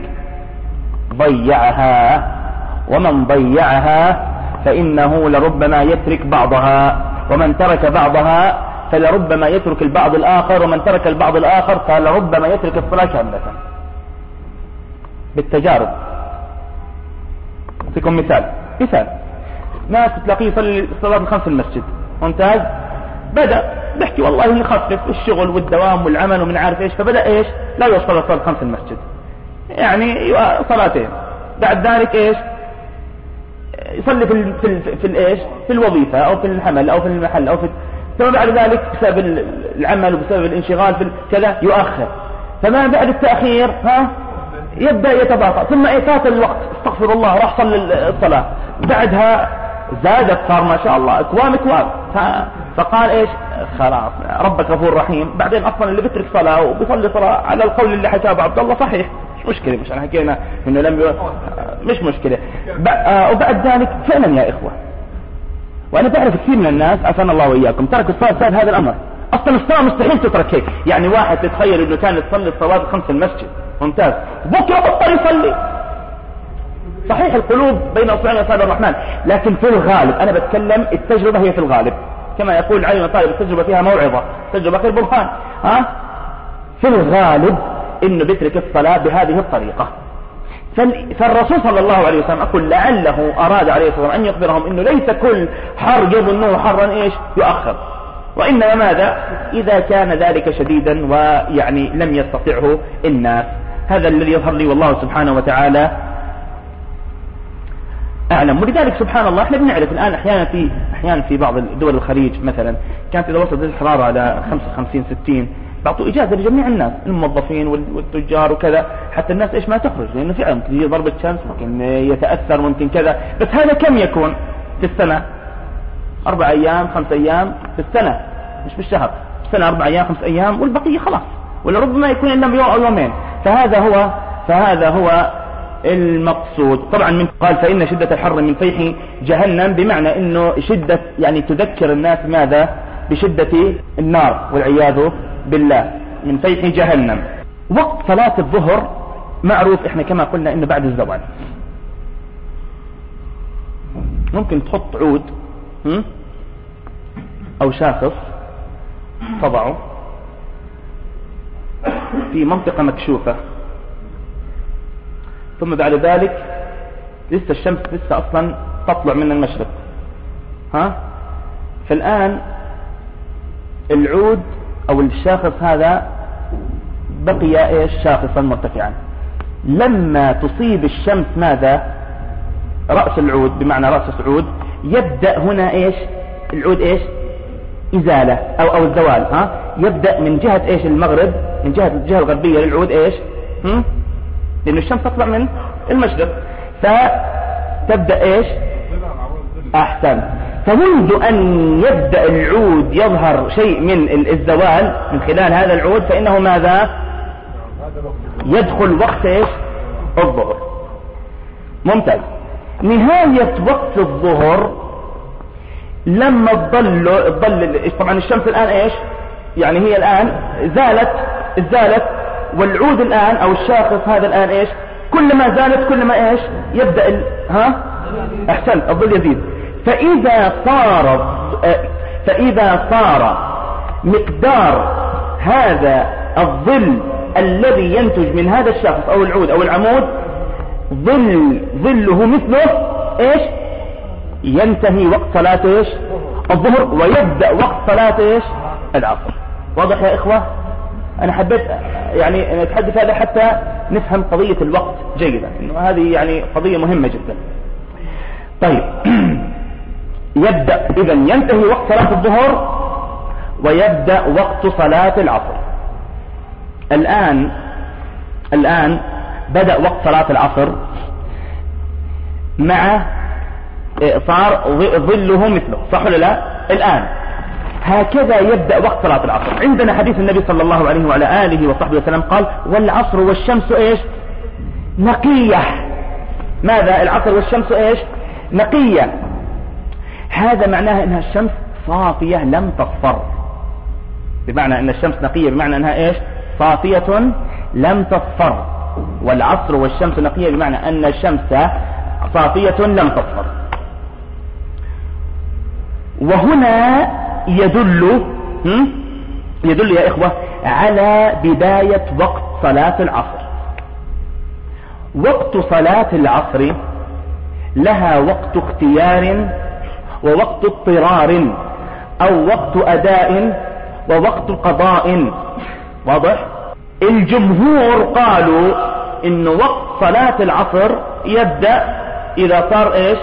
ضيعها، ومن ضيعها فإنه لربما يترك بعضها، ومن ترك بعضها فلربما يترك البعض الآخر، ومن ترك البعض الآخر فلربما يترك الصلاة كاملة. بالتجارب. أعطيكم مثال ناس تلاقيه يصلي الصلاة الخمس في المسجد، ممتاز، بدأ بحكي والله يخفف الشغل والدوام والعمل ومن عارف ايش، فبدأ ايش؟ لا يوصل الصلاة الخمس في المسجد، يعني صلاتين. بعد ذلك ايش؟ يصلي في الايش؟ في الوظيفة او في الحمل او في المحل او في، ثم بعد ذلك بسبب العمل وبسبب الانشغال في كذا يؤخر، فما بعد التأخير يبدأ يتباطأ، ثم فات الوقت، استغفر الله، راح صلى الصلاة، بعدها زادت، صار ما شاء الله اكوام، فقال ايش؟ خلاص ربك غفور رحيم. بعدين اصلا اللي بيترك صلاة وبيصلي صلاة على القول اللي حكاه عبد الله صحيح، مش مشكلة، مش انا حكينا انه مش مشكلة. وبعد ذلك فعلا يا اخوة، وانا بعرف كثير من الناس عافانا الله واياكم تركوا الصلاة بسبب هذا الامر. اصلا الصلاة مستحيل تترك هيك، يعني واحد تتخيل انه كان يصلي الصلاة الخمس في المسجد، ممتاز، بكرة بطل يصلي. صحيح القلوب بين اصبعين اصابع الرحمن، لكن في الغالب انا بتكلم التجربة هي في الغالب، كما يقول علي بن طالب التجربة فيها موعظة، التجربة خير برهان. في الغالب انه بيترك الصلاة بهذه الطريقة. فالرسول صلى الله عليه وسلم أقول لعله أراد عليه الصلاة والسلام أن يخبرهم انه ليس كل حر يظنه حرا ايش يؤخر، وإنما ماذا؟ إذا كان ذلك شديدا ويعني لم يستطيعه الناس. هذا الذي يظهر لي والله سبحانه وتعالى أعلم. ولذلك سبحان الله احنا بنعرف الآن أحيانا في بعض دول الخليج مثلا كانت إذا وصلت الحرارة على 55-60 بعطوا إجازة لجميع الناس، الموظفين والتجار وكذا، حتى الناس إيش ما تخرج، لأنه فعلا ممكن يجي ضربة شمس، ممكن يتأثر، ممكن كذا. بس هذا كم يكون في السنة؟ 4 أيام 5 أيام في السنة، مش بالشهر، في السنة 4 أيام 5 أيام، والبقية خلاص ولربما يكون إلا يوم أو يومين. فهذا هو المقصود. طبعا من قال فإن شدة الحر من فيح جهنم، بمعنى إنه شدة يعني تذكر الناس ماذا؟ بشدة النار والعياذ بالله، من فيح جهنم. وقت صلاة الظهر معروف احنا كما قلنا انه بعد الزوال. ممكن تحط عود او شاخص تضعه في منطقة مكشوفة، ثم بعد ذلك لسه الشمس لسه اصلا تطلع من المشرق، فالآن العود او الشاخص هذا بقي ايش؟ شاخصا مرتفعا. لما تصيب الشمس ماذا؟ رأس العود، بمعنى رأس العود، يبدأ هنا ايش؟ العود ايش؟ ازالة او الزوال. يبدأ من جهة ايش؟ المغرب، من جهة الجهة الغربية للعود ايش؟ لأن الشمس تطلع من المشرق، فتبدأ ايش؟ احسن. فمنذ ان يبدأ العود يظهر شيء من الزوال من خلال هذا العود، فإنه ماذا؟ يدخل وقت ايش؟ الظهر. ممتاز. نهاية وقت الظهر لما تظل طبعا الشمس الآن ايش؟ يعني هي الآن زالت والعود الآن او الشاخص هذا الآن ايش؟ كلما زالت كلما ايش؟ يبدأ احسنت، الظل يزيد. فإذا صار مقدار هذا الظل الذي ينتج من هذا الشخص او العود او العمود ظله مثله ايش؟ ينتهي وقت صلاة ايش؟ الظهر، ويبدأ وقت صلاة ايش؟ العصر. واضح يا اخوة؟ انا حبيت يعني نتحدث هذا حتى نفهم قضية الوقت جيدا، انه هذه يعني قضية مهمة جدا. طيب يبدأ اذا ينتهي وقت صلاة الظهر ويبدأ وقت صلاة العصر. الآن بدأ وقت صلاة العصر، مع صار ظله مثله، صح ولا لا؟ الآن هكذا يبدأ وقت صلاة العصر. عندنا حديث النبي صلى الله عليه وعلى آله وصحبه وسلم قال والعصر والشمس ايش؟ نقية. ماذا؟ العصر والشمس ايش؟ نقية. هذا معناه انها الشمس صافية لم تصفر، بمعنى ان الشمس نقية بمعنى انها ايش؟ صافية لم تصفر. والعصر والشمس نقية بمعنى ان الشمس صافية لم تصفر. وهنا يدل يا إخوة على بداية وقت صلاة العصر. وقت صلاة العصر لها وقت اختيار ووقت اضطرار، أو وقت أداء ووقت قضاء. واضح؟ الجمهور قالوا إن وقت صلاة العصر يبدأ إذا صار إيش؟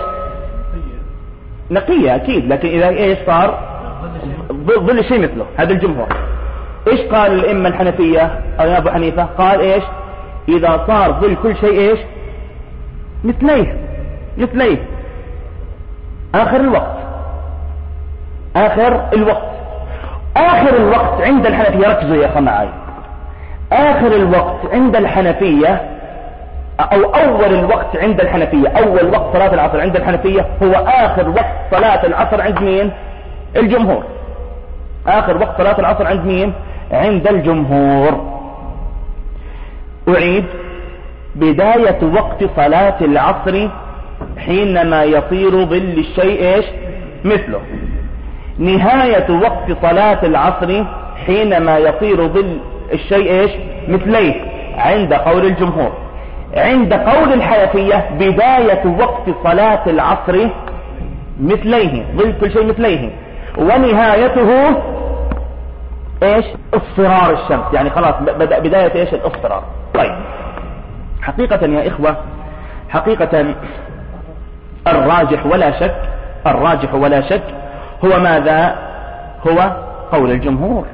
نقية أكيد، لكن إذا إيش صار ظل شيء مثله. هذا الجمهور. إيش قال الإمة الحنفية أو أبو حنيفة؟ قال إيش؟ إذا صار ظل كل شيء إيش؟ مثليه آخر الوقت عند الحنفية. ركزوا يا أخوة معي. آخر الوقت عند الحنفية أو أول الوقت عند الحنفية، أول وقت صلاة العصر عند الحنفية هو آخر وقت صلاة العصر عند مين؟ الجمهور. آخر وقت صلاة العصر عند مين؟ عند الجمهور. أعيد: بداية وقت صلاة العصر حينما يصير ظل الشيء إيش؟ مثله. نهاية وقت صلاة العصر حينما يصير ظل الشيء إيش؟ مثليه عند قول الجمهور. عند قول الحنفية بداية وقت صلاة العصر مثليه، ظل كل شيء مثليه، ونهايته ايش؟ اصفرار الشمس، يعني خلاص بدأ بداية ايش؟ الاصفرار. طيب حقيقة يا إخوة، حقيقة الراجح ولا شك هو ماذا؟ هو قول الجمهور.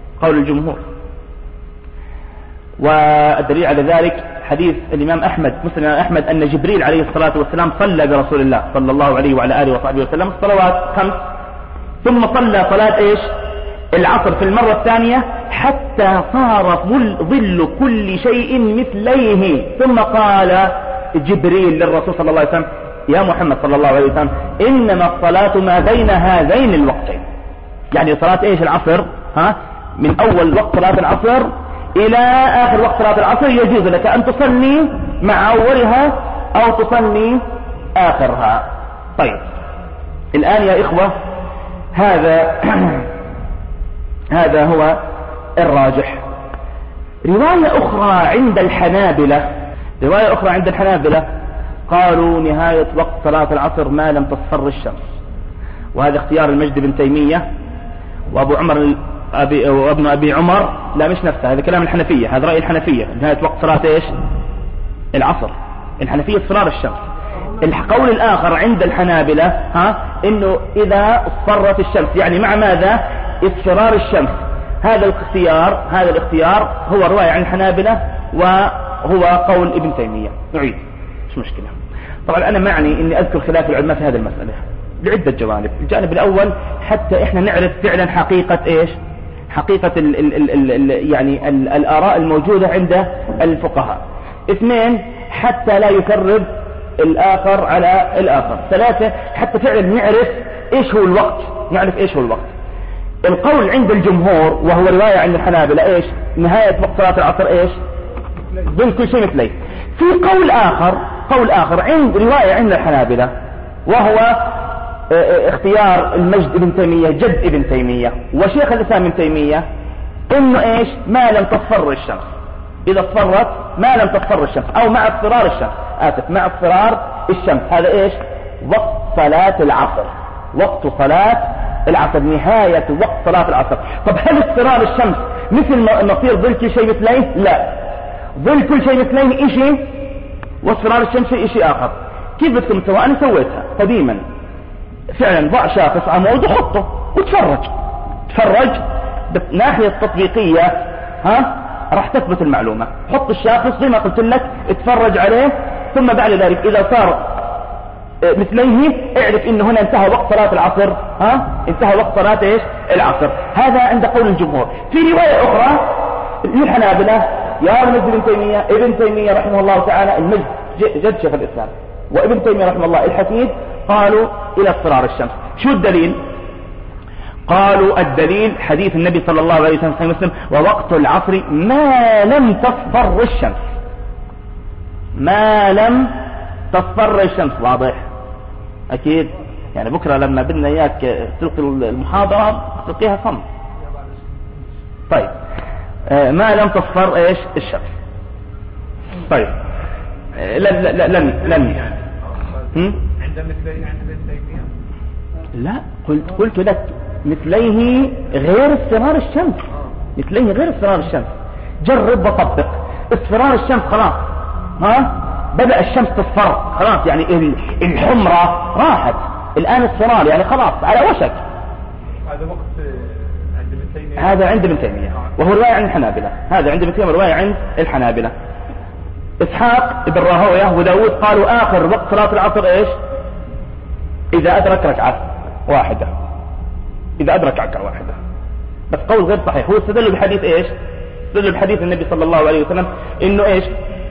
والدليل على ذلك حديث الإمام أحمد، مسلم أحمد، أن جبريل عليه الصلاة والسلام صلى برسول الله صلى الله عليه وعلى آله وصحبه وسلم الصلوات 5، ثم صلى صلاة إيش؟ العصر في المرة الثانية حتى صار ظل كل شيء مثليه. ثم قال جبريل للرسول صلى الله عليه وسلم: يا محمد صلى الله عليه وسلم، إنما الصلاة ما بين هذين الوقتين. يعني صلاة ايش؟ العصر، من اول وقت صلاة العصر الى اخر وقت صلاة العصر يجوز لك ان تصلي مع اولها او تصلي اخرها. طيب الان يا اخوة هذا هو الراجح. رواية اخرى عند الحنابلة قالوا نهاية وقت صلاة العصر ما لم تصفر الشمس، وهذا اختيار المجد بن تيمية وابو عمر وابن ابي عمر. لا مش نفسه، هذا كلام الحنفية، هذا رأي الحنفية. نهاية وقت صلاة ايش؟ العصر. الحنفية اصفرار الشمس. القول الاخر عند الحنابلة انه اذا اصفرت الشمس، يعني مع ماذا؟ اصفرار الشمس. هذا الاختيار هو رواية عن الحنابلة وهو قول ابن تيمية. نعيد، مش مشكلة. طبعا انا معني اني اذكر خلاف العلماء في هذه المسألة لعدة جوانب. الجانب الاول حتى احنا نعرف فعلا حقيقة ايش؟ حقيقة يعني الاراء الموجودة عند الفقهاء. 2 حتى لا يكرر الاخر على الاخر. 3 حتى فعلا نعرف ايش هو الوقت. القول عند الجمهور وهو رواية عند الحنابلة ايش؟ نهاية وقت صلاة العصر ايش؟ ظل كل شيء مثليه. في قول اخر عند رواية عند الحنابلة وهو اختيار المجد ابن تيمية جد ابن تيمية وشيخ الإسلام ابن تيمية، انه ايش؟ ما لم تصفر الشمس. اذا اصفرت ما لم تصفر الشمس، او مع اصفرار الشمس، مع اصفرار الشمس. هذا ايش؟ وقت صلاة العصر. نهاية وقت صلاة العصر. طب هل اصفرار الشمس مثل مصير ظل كل شيء مثليه؟ لا، ظل كل شيء مثليه اشي واصفرار الشمس اشي اخر. كيف بدكم تسووا؟ انا سويتها قديما فعلا. ضع شاخص عمود وحطه وتفرج بالناحية التطبيقية راح تثبت المعلومة. حط الشاخص زي ما قلت لك، اتفرج عليه، ثم بعد ذلك اذا صار مثليه اعرف انه هنا انتهى وقت صلاة العصر. انتهى وقت صلاة ايش؟ العصر. هذا عند قول الجمهور. في رواية اخرى للحنابلة يا ابن تيمية رحمه الله تعالى، المجد جد شيخ الاسلام، وابن تيمية رحمه الله الحفيد، قالوا الى اصفرار الشمس. شو الدليل؟ قالوا الدليل حديث النبي صلى الله عليه وسلم في مسلم: ووقت العصر ما لم تصفر الشمس. ما لم تصفر الشمس. واضح؟ اكيد. يعني بكرة لما بدنا اياك تلقي المحاضرة تلقيها صمت. طيب ما لم تصفر ايش؟ الشمس. طيب لم عند مثليه عند ابن تيمية؟ لا، قلت لك مثليه غير اصفرار الشمس. مثليه غير اصفرار الشمس. جرب وطبق. اصفرار الشمس خلاص، بدأ الشمس تصفر خلاص، يعني الحمرة راحت، الآن اصفرار يعني خلاص على وشك. هذا وقت عند ابن تيمية. هذا عند ابن تيمية وهو رواية عن الحنابلة. هذا عند ابن تيمية رواية عند الحنابلة. إسحاق ابن راهويه وداود قالوا آخر وقت صلاة العصر إيش؟ إذا أدرك ركعة واحدة. بس قول غير صحيح. هو استدل بحديث إيش؟ استدل بحديث النبي صلى الله عليه وسلم إنه إيش؟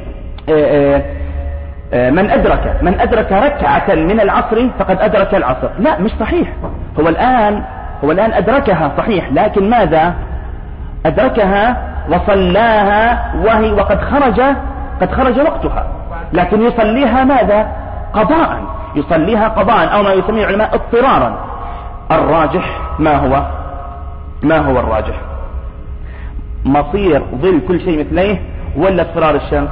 من أدرك ركعة من العصر فقد أدرك العصر. لا، مش صحيح. هو الآن أدركها صحيح، لكن ماذا؟ أدركها وصلاها وقد خرج وقتها، لكن يصليها ماذا؟ قضاء. يصليها قضاء أو ما يسميه العلماء اضطرارا. الراجح ما هو الراجح؟ مصير ظل كل شيء مثليه ولا اصفرار الشمس؟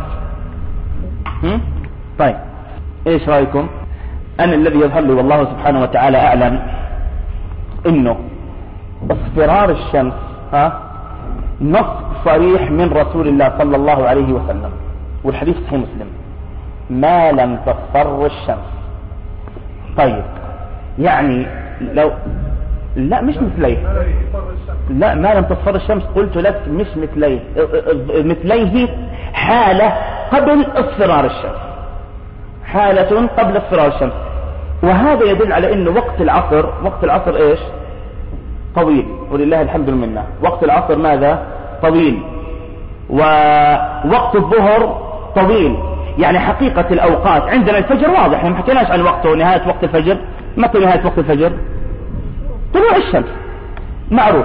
طيب ايش رأيكم؟ أنا الذي يظهر لي والله سبحانه وتعالى أعلم انه اصفرار الشمس نص صريح من رسول الله صلى الله عليه وسلم، والحديث صحيح مسلم: ما لم تصفر الشمس. طيب يعني لو لا مش مثليه، لا ما لم تصفر الشمس قلت لك مش مثليه حالة قبل اصفرار الشمس، حالة قبل اصفرار الشمس. وهذا يدل على انه وقت العصر ايش؟ طويل، ولله الحمد والمنة. وقت العصر ماذا؟ طويل ووقت الظهر طويل. يعني حقيقة الأوقات عندنا الفجر واضح، ما حكيناش عن وقته. نهاية وقت الفجر متى؟ نهاية وقت الفجر طلوع الشمس معروف،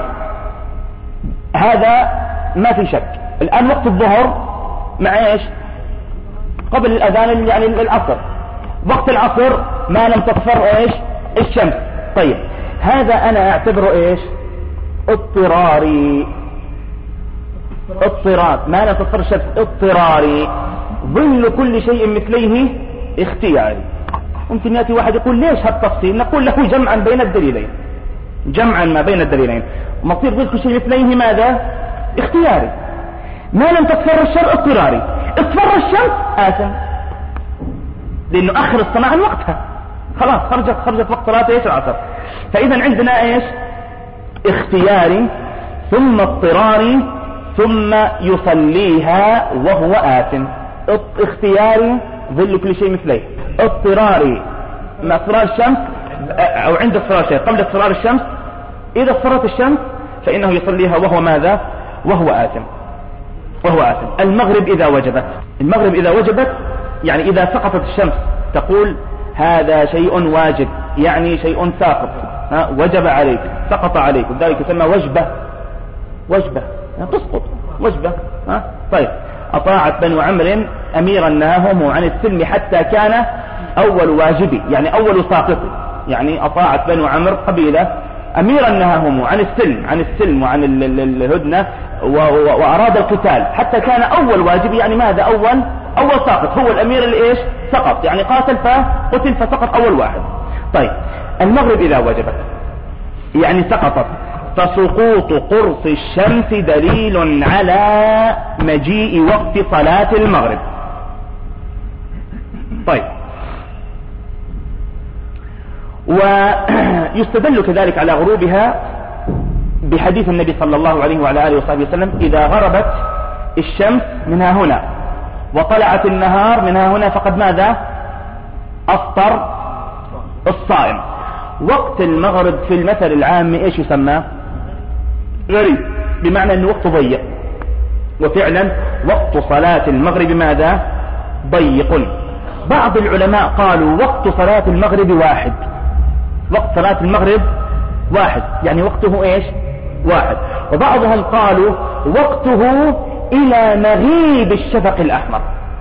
هذا ما في شك. الآن وقت الظهر مع ايش؟ قبل الأذان يعني العصر. وقت العصر ما لم تصفر ايش؟ الشمس. طيب هذا أنا أعتبره ايش؟ اضطراري. اضطرار ما لم تصفر الشمس اضطراري. ظل كل شيء مثليه اختياري. ممكن يأتي واحد يقول ليش هالتفصيل؟ نقول له جمعا بين الدليلين، جمعا ما بين الدليلين. مصير ظل كل شيء مثليه ماذا؟ اختياري. ما لم تصفر الشمس اضطراري. اصفر الشمس آثم، لأنه أخر الصلاة عن وقتها، خلاص خرجت وقت صلاة ايش؟ العصر. فإذا عندنا ايش؟ اختياري ثم اضطراري ثم يصليها وهو آثم. اختياري ظل كل شيء مثليه، اضطراري مع اصفرار الشمس او عند اصفرار الشمس، قبل اصفرار الشمس. اذا اصفرت الشمس فانه يصليها وهو ماذا؟ وهو آثم. وهو آثم. المغرب اذا وجبت، المغرب اذا وجبت يعني اذا سقطت الشمس تقول هذا شيء واجب، يعني شيء ساقط، وجب عليك، سقط عليك، وذلك يسمى وجبة. وجبة يعني تسقط وجبة. طيب أطاعت بنو عمرو أميرا نهاهم عن السلم حتى كان أول واجبي، يعني أول ساقط. يعني أطاعت بنو عمرو قبيلة أميرا نهاهم عن السلم وعن الهدنة وأراد القتال حتى كان أول واجبي. يعني ماذا؟ أول ساقط، هو الأمير اللي إيش؟ سقط، يعني قاتل فقتل فسقط أول واحد. طيب المغرب إذا وجبت يعني سقطت، فسقوط قرص الشمس دليل على مجيء وقت صلاة المغرب. طيب ويستدل كذلك على غروبها بحديث النبي صلى الله عليه وعلى آله وصحبه وسلم: إذا غربت الشمس منها هنا وطلعت النهار منها هنا فقد ماذا؟ أفطر الصائم. وقت المغرب في المثل العام ايش يسمى؟ غريب، بمعنى انه وقته ضيق. وفعلا وقت صلاة المغرب ماذا؟ ضيق. بعض العلماء قالوا وقت صلاة المغرب واحد، وقت صلاة المغرب واحد، يعني وقته ايش؟ واحد. وبعضهم قالوا وقته الى مغيب الشفق الاحمر،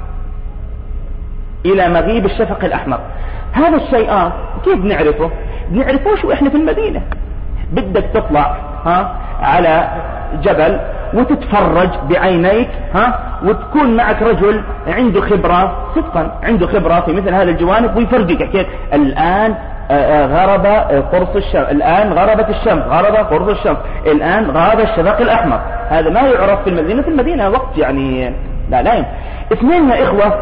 الى مغيب الشفق الاحمر. هذا الشيء كيف نعرفه؟ نعرفوش واحنا في المدينة. بدك تطلع على جبل وتتفرج بعينيك وتكون معك رجل عنده خبرة، صدقا عنده خبرة في مثل هذا الجوانب، ويفرجك حكاية الآن غرب قرص الشمس، الآن غربت الشمس، غرب قرص الشمس، الآن غاب الشفق الأحمر. هذا ما يعرف في المدينة. في المدينة وقت يعني لا يمكن. اثنين يا إخوة،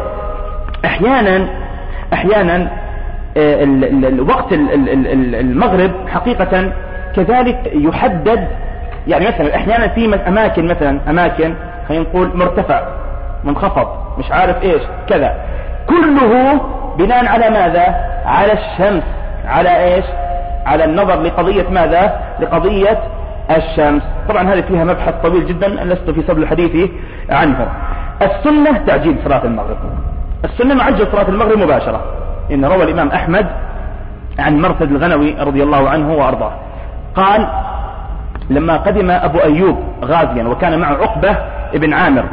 أحيانا وقت المغرب حقيقة كذلك يحدد. يعني مثلا احيانا في اماكن، مثلا اماكن خلينا نقول مرتفع منخفض مش عارف ايش كذا، كله بناء على ماذا؟ على الشمس، على ايش؟ على النظر لقضية ماذا؟ لقضية الشمس. طبعا هذه فيها مبحث طويل جدا لست في صدد الحديث عنه. السنة تعجيل صلاة المغرب، السنة معجل صلاة المغرب مباشرة. إن روى الإمام أحمد عن مرثد الغنوي رضي الله عنه وأرضاه قال: لما قدم أبو أيوب غازيا وكان معه عقبة ابن عامر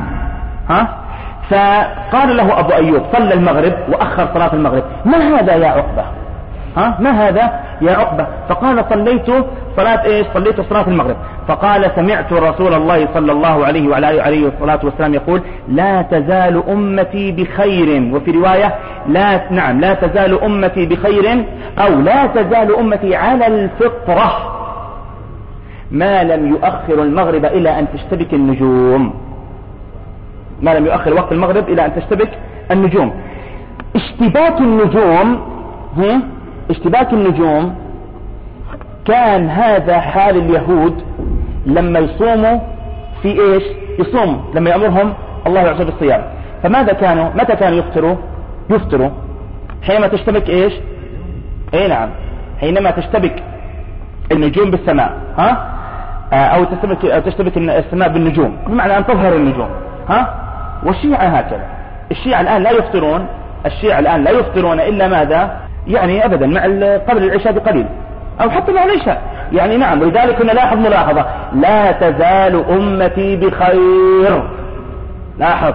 فقال له أبو أيوب: صلى المغرب وأخر صلاة المغرب، ما هذا يا عقبة؟ ما هذا يا عقبة؟ فقال: صليت صلاة ايش؟ صليت صلاة المغرب. فقال: سمعت رسول الله صلى الله عليه وعلى آله عليه الصلاة والسلام يقول: لا تزال أمتي بخير. وفي رواية لا تزال أمتي بخير، أو لا تزال أمتي على الفطرة ما لم يؤخر المغرب إلى أن تشتبك النجوم. ما لم يؤخر وقت المغرب إلى أن تشتبك النجوم. اشتباك النجوم كان هذا حال اليهود لما يصوموا في ايش؟ يصوم لما يأمرهم الله عز وجل بالصيام. فماذا كانوا؟ متى كانوا يفطروا حينما تشتبك ايش؟ نعم، حينما تشتبك النجوم بالسماء. أو تشتبك السماء بالنجوم، بمعنى أن تظهر النجوم. والشيعة هكذا، الشيعة الآن لا يفطرون إلا ماذا؟ يعني أبدا مع قبل العشاء بقليل أو حتى مع العشاء، يعني نعم. ولذلك نلاحظ ملاحظة: لا تزال أمتي بخير. لاحظ: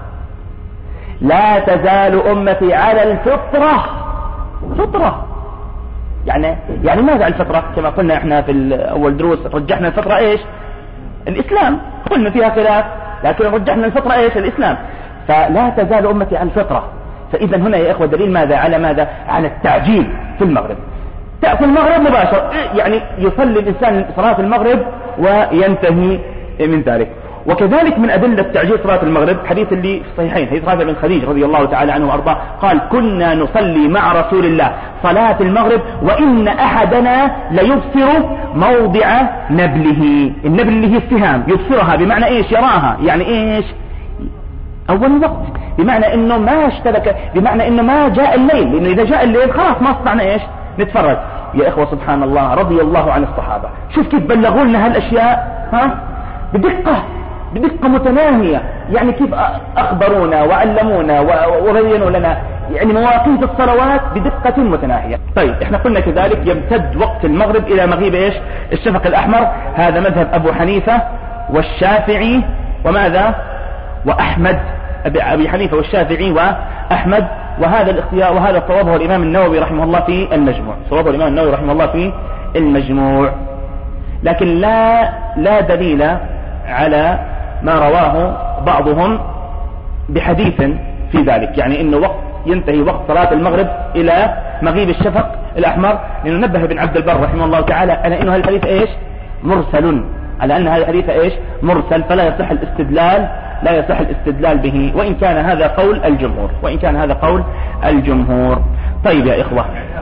لا تزال أمتي على الفطرة. فطرة يعني ماذا الفطرة؟ كما قلنا احنا في أول دروس رجحنا الفطرة ايش؟ الإسلام. قلنا فيها خلاف لكن رجحنا الفطرة ايش؟ الإسلام. فلا تزال أمتي على الفطرة. فإذا هنا يا إخوة دليل ماذا؟ على التعجيل في المغرب. تأتي المغرب مباشرة، يعني يصلي الإنسان صلاة المغرب وينتهي من ذلك. وكذلك من أدلة تعجيل صلاة المغرب حديث اللي في الصحيحين، حديث رافع بن خديج رضي الله تعالى عنه وأرضاه، قال: كنا نصلي مع رسول الله صلاة المغرب وإن أحدنا ليبصر موضع نبله. النبل اللي هي السهام، يبصرها بمعنى إيش؟ يراها. يعني إيش؟ أول وقت، بمعنى إنه ما اشتبك، بمعنى إنه ما جاء الليل، لأنه إذا جاء الليل خلاص ما استطعنا إيش؟ نتفرج. يا إخوة سبحان الله، رضي الله عن الصحابة. شوف كيف بلغوا لنا هالأشياء بدقة متناهية. يعني كيف أخبرونا وعلمونا وبينوا لنا يعني مواقيت الصلوات بدقة متناهية. طيب احنا قلنا كذلك يمتد وقت المغرب إلى مغيب ايش؟ الشفق الأحمر. هذا مذهب أبو حنيفة والشافعي وماذا؟ وأحمد. أبي حنيفة والشافعي وأحمد. وهذا الاختيار وهذا صوابه الإمام النووي رحمه الله في المجموع. صوابه الإمام النووي رحمه الله في المجموع. لكن لا دليل على ما رواه بعضهم بحديث في ذلك، يعني انه وقت ينتهي وقت صلاة المغرب الى مغيب الشفق الاحمر. لانه نبه ابن عبد البر رحمه الله تعالى على انه هذا الحديث ايش؟ مرسل، على ان هذا الحديث ايش؟ مرسل، فلا يصح الاستدلال به، وان كان هذا قول الجمهور. طيب يا اخوة،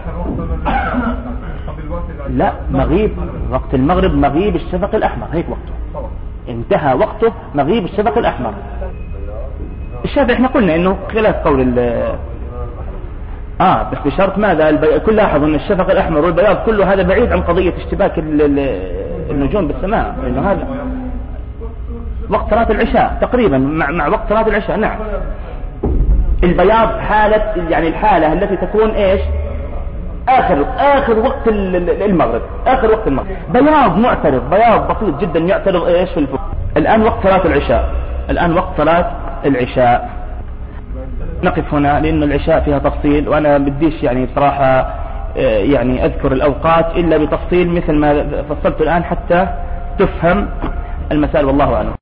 لا، مغيب وقت المغرب مغيب الشفق الاحمر، هيك وقته انتهى، وقته مغيب الشفق الأحمر. الشافعي احنا قلنا انه خلاف قول بس بشرط ماذا؟ كل لاحظ ان الشفق الأحمر والبياض كله هذا بعيد عن قضية اشتباك النجوم بالسماء، لانه هذا وقت صلاة العشاء تقريبا مع وقت صلاة العشاء. نعم، البياض يعني الحالة التي تكون ايش؟ آخر وقت المغرب، آخر وقت المغرب. بياض معترض، بياض بسيط جدا يعترض ايش في الفوق. الآن وقت صلاة العشاء. نقف هنا لأن العشاء فيها تفصيل، وأنا بديش يعني بصراحة يعني أذكر الأوقات إلا بتفصيل مثل ما فصلت الآن حتى تفهم المسائل، والله أعلم.